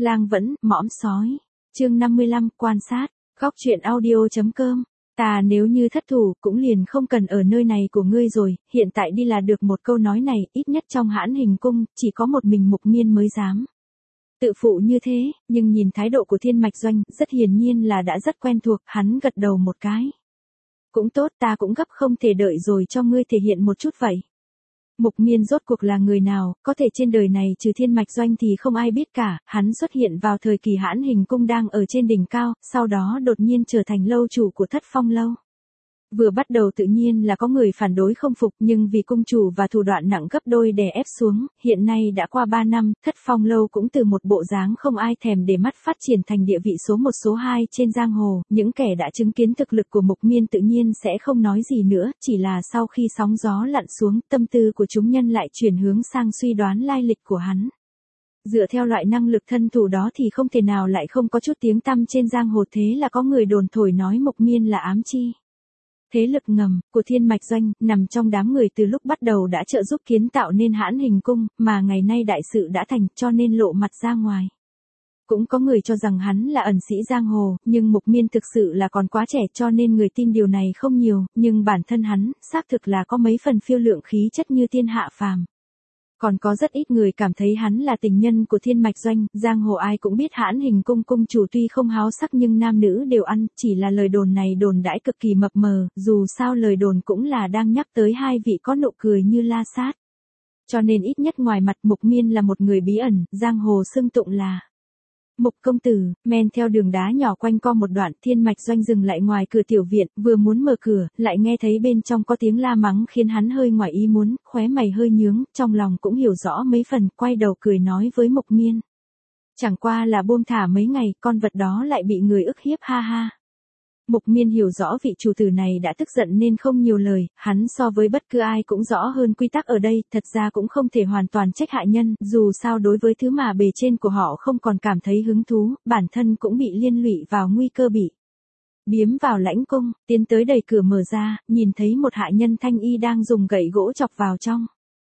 Lang vẫn, mõm sói. Chương 55, quan sát. Góc truyện audio.com. Ta nếu như thất thủ, cũng liền không cần ở nơi này của ngươi rồi, hiện tại đi là được. Một câu nói này, ít nhất trong Hãn Hình Cung, chỉ có một mình Mục Miên mới dám tự phụ như thế, nhưng nhìn thái độ của Thiên Mạch Doanh, rất hiển nhiên là đã rất quen thuộc, hắn gật đầu một cái. Cũng tốt, ta cũng gấp không thể đợi rồi, cho ngươi thể hiện một chút vậy. Mục Miên rốt cuộc là người nào, có thể trên đời này trừ Thiên Mạch Doanh thì không ai biết cả, hắn xuất hiện vào thời kỳ Hãn Hình Cung đang ở trên đỉnh cao, sau đó đột nhiên trở thành lâu chủ của Thất Phong Lâu. Vừa bắt đầu tự nhiên là có người phản đối không phục, nhưng vì cung chủ và thủ đoạn nặng gấp đôi đè ép xuống, hiện nay đã qua 3 năm, Thất Phong Lâu cũng từ một bộ dáng không ai thèm để mắt phát triển thành địa vị số 1 số 2 trên giang hồ. Những kẻ đã chứng kiến thực lực của Mục Miên tự nhiên sẽ không nói gì nữa, chỉ là sau khi sóng gió lặn xuống, tâm tư của chúng nhân lại chuyển hướng sang suy đoán lai lịch của hắn. Dựa theo loại năng lực thân thủ đó thì không thể nào lại không có chút tiếng tăm trên giang hồ, thế là có người đồn thổi nói Mục Miên là ám chi thế lực ngầm của Thiên Mạch Doanh, nằm trong đám người từ lúc bắt đầu đã trợ giúp kiến tạo nên Hãn Hình Cung, mà ngày nay đại sự đã thành, cho nên lộ mặt ra ngoài. Cũng có người cho rằng hắn là ẩn sĩ giang hồ, nhưng Mục Miên thực sự là còn quá trẻ cho nên người tin điều này không nhiều, nhưng bản thân hắn, xác thực là có mấy phần phiêu lượng khí chất như thiên hạ phàm. Còn có rất ít người cảm thấy hắn là tình nhân của Thiên Mạch Doanh, giang hồ ai cũng biết Hãn Hình Cung cung chủ tuy không háo sắc nhưng nam nữ đều ăn, chỉ là lời đồn này đồn đãi cực kỳ mập mờ, dù sao lời đồn cũng là đang nhắc tới hai vị có nụ cười như la sát. Cho nên ít nhất ngoài mặt Mục Miên là một người bí ẩn, giang hồ xưng tụng là Mục công tử. Men theo đường đá nhỏ quanh co một đoạn, Thiên Mạch Doanh dừng lại ngoài cửa tiểu viện, vừa muốn mở cửa, lại nghe thấy bên trong có tiếng la mắng khiến hắn hơi ngoài ý muốn, khóe mày hơi nhướng, trong lòng cũng hiểu rõ mấy phần, quay đầu cười nói với Mục Miên. Chẳng qua là buông thả mấy ngày, con vật đó lại bị người ức hiếp, ha ha. Mục Miên hiểu rõ vị chủ tử này đã tức giận nên không nhiều lời, hắn so với bất cứ ai cũng rõ hơn quy tắc ở đây, thật ra cũng không thể hoàn toàn trách hạ nhân, dù sao đối với thứ mà bề trên của họ không còn cảm thấy hứng thú, bản thân cũng bị liên lụy vào nguy cơ bị biếm vào lãnh cung, tiến tới đẩy cửa mở ra, nhìn thấy một hạ nhân thanh y đang dùng gậy gỗ chọc vào trong.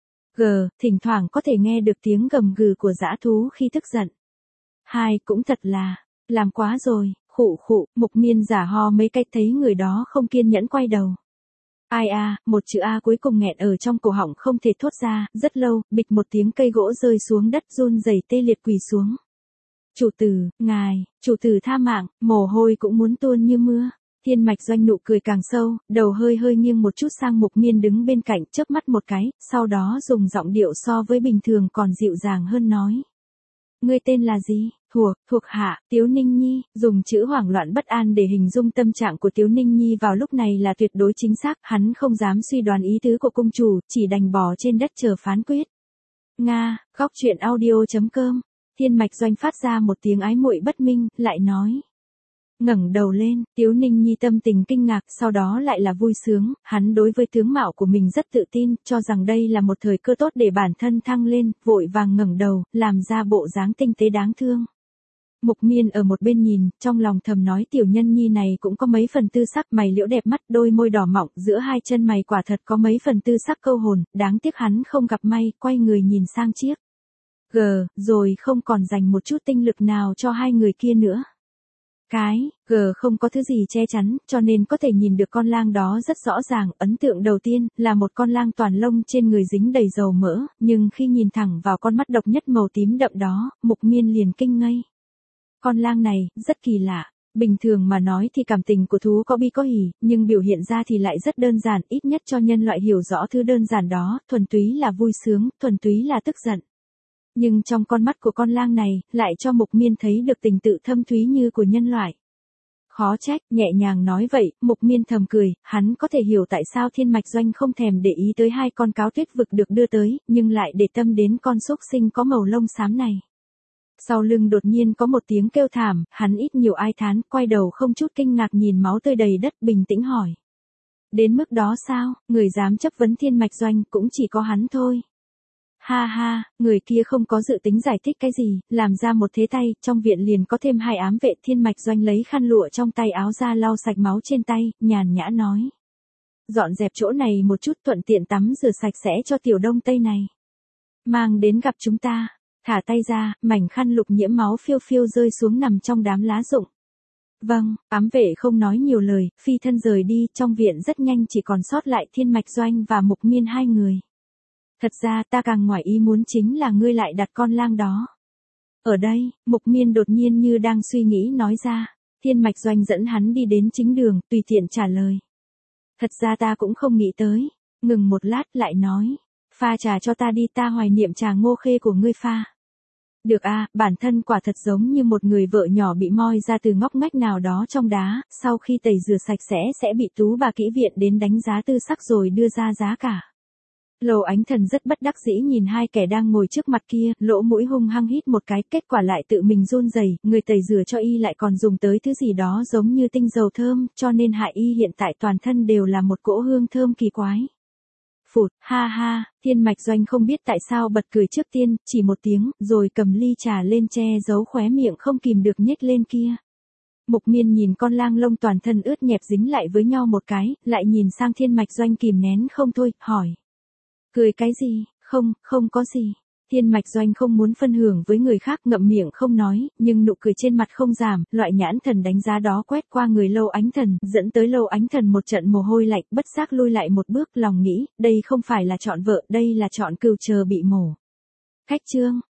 Thỉnh thoảng có thể nghe được tiếng gầm gừ của dã thú khi tức giận. Hai, cũng thật là, làm quá rồi. Khụ, Mục Miên giả ho mấy cách thấy người đó không kiên nhẫn quay đầu. Ai a, một chữ A cuối cùng nghẹn ở trong cổ họng không thể thốt ra, rất lâu, bịch một tiếng cây gỗ rơi xuống đất run rẩy tê liệt quỳ xuống. Chủ tử, ngài, chủ tử tha mạng, mồ hôi cũng muốn tuôn như mưa. Thiên Mạch Doanh nụ cười càng sâu, đầu hơi nghiêng một chút sang Mục Miên đứng bên cạnh, chớp mắt một cái, sau đó dùng giọng điệu so với bình thường còn dịu dàng hơn nói. Ngươi tên là gì? Thuộc hạ, Tiếu Ninh Nhi, dùng chữ hoảng loạn bất an để hình dung tâm trạng của Tiếu Ninh Nhi vào lúc này là tuyệt đối chính xác, hắn không dám suy đoán ý tứ của cung chủ, chỉ đành bò trên đất chờ phán quyết. Nga, góc truyện audio.com. Thiên Mạch Doanh phát ra một tiếng ái muội bất minh, lại nói. Ngẩng đầu lên, Tiếu Ninh Nhi tâm tình kinh ngạc, sau đó lại là vui sướng, hắn đối với tướng mạo của mình rất tự tin, cho rằng đây là một thời cơ tốt để bản thân thăng lên, vội vàng ngẩng đầu, làm ra bộ dáng tinh tế đáng thương. Mục Miên ở một bên nhìn, trong lòng thầm nói tiểu nhân nhi này cũng có mấy phần tư sắc, mày liễu đẹp mắt, đôi môi đỏ mọng, giữa hai chân mày quả thật có mấy phần tư sắc câu hồn, đáng tiếc hắn không gặp may, quay người nhìn sang chiếc rồi không còn dành một chút tinh lực nào cho hai người kia nữa. Không có thứ gì che chắn, cho nên có thể nhìn được con lang đó rất rõ ràng, ấn tượng đầu tiên là một con lang toàn lông trên người dính đầy dầu mỡ, nhưng khi nhìn thẳng vào con mắt độc nhất màu tím đậm đó, Mục Miên liền kinh ngây. Con lang này, rất kỳ lạ. Bình thường mà nói thì cảm tình của thú có bi có hỉ, nhưng biểu hiện ra thì lại rất đơn giản, ít nhất cho nhân loại hiểu rõ thứ đơn giản đó, thuần túy là vui sướng, thuần túy là tức giận. Nhưng trong con mắt của con lang này, lại cho Mục Miên thấy được tình tự thâm thúy như của nhân loại. Khó trách, nhẹ nhàng nói vậy, Mục Miên thầm cười, hắn có thể hiểu tại sao Thiên Mạch Doanh không thèm để ý tới hai con cáo tuyết vực được đưa tới, nhưng lại để tâm đến con xúc sinh có màu lông xám này. Sau lưng đột nhiên có một tiếng kêu thảm, hắn ít nhiều ai thán, quay đầu không chút kinh ngạc nhìn máu tươi đầy đất, bình tĩnh hỏi. Đến mức đó sao, người dám chấp vấn Thiên Mạch Doanh cũng chỉ có hắn thôi. Ha ha, người kia không có dự tính giải thích cái gì, làm ra một thế tay, trong viện liền có thêm hai ám vệ. Thiên Mạch Doanh lấy khăn lụa trong tay áo ra lau sạch máu trên tay, nhàn nhã nói. Dọn dẹp chỗ này một chút, thuận tiện tắm rửa sạch sẽ cho tiểu đông tây này. Mang đến gặp chúng ta. Thả tay ra, mảnh khăn lục nhiễm máu phiêu phiêu rơi xuống nằm trong đám lá rụng. Vâng, ám vệ không nói nhiều lời, phi thân rời đi, trong viện rất nhanh chỉ còn sót lại Thiên Mạch Doanh và Mục Miên hai người. Thật ra ta càng ngoài ý muốn chính là ngươi lại đặt con lang đó. Ở đây, Mục Miên đột nhiên như đang suy nghĩ nói ra. Thiên Mạch Doanh dẫn hắn đi đến chính đường, tùy tiện trả lời. Thật ra ta cũng không nghĩ tới. Ngừng một lát lại nói. Pha trà cho ta đi, ta hoài niệm trà Ngô Khê của ngươi pha. Được à, bản thân quả thật giống như một người vợ nhỏ bị moi ra từ ngóc ngách nào đó trong đá, sau khi tẩy rửa sạch sẽ bị tú bà kỹ viện đến đánh giá tư sắc rồi đưa ra giá cả. Lầu Ánh Thần rất bất đắc dĩ nhìn hai kẻ đang ngồi trước mặt kia, lỗ mũi hung hăng hít một cái, kết quả lại tự mình run rẩy, người tẩy rửa cho y lại còn dùng tới thứ gì đó giống như tinh dầu thơm, cho nên hại y hiện tại toàn thân đều là một cỗ hương thơm kỳ quái. Phụt, ha ha, Thiên Mạch Doanh không biết tại sao bật cười trước tiên, chỉ một tiếng, rồi cầm ly trà lên che giấu khóe miệng không kìm được nhếch lên kia. Mục Miên nhìn con lang lông toàn thân ướt nhẹp dính lại với nhau một cái, lại nhìn sang Thiên Mạch Doanh kìm nén không thôi, hỏi. Cười cái gì, không có gì. Thiên Mạch Doanh không muốn phân hưởng với người khác, ngậm miệng không nói, nhưng nụ cười trên mặt không giảm, loại nhãn thần đánh giá đó quét qua người Lâu Ánh Thần, dẫn tới Lâu Ánh Thần một trận mồ hôi lạnh, bất giác lui lại một bước, lòng nghĩ, đây không phải là chọn vợ, đây là chọn cừu chờ bị mổ. Khách chương.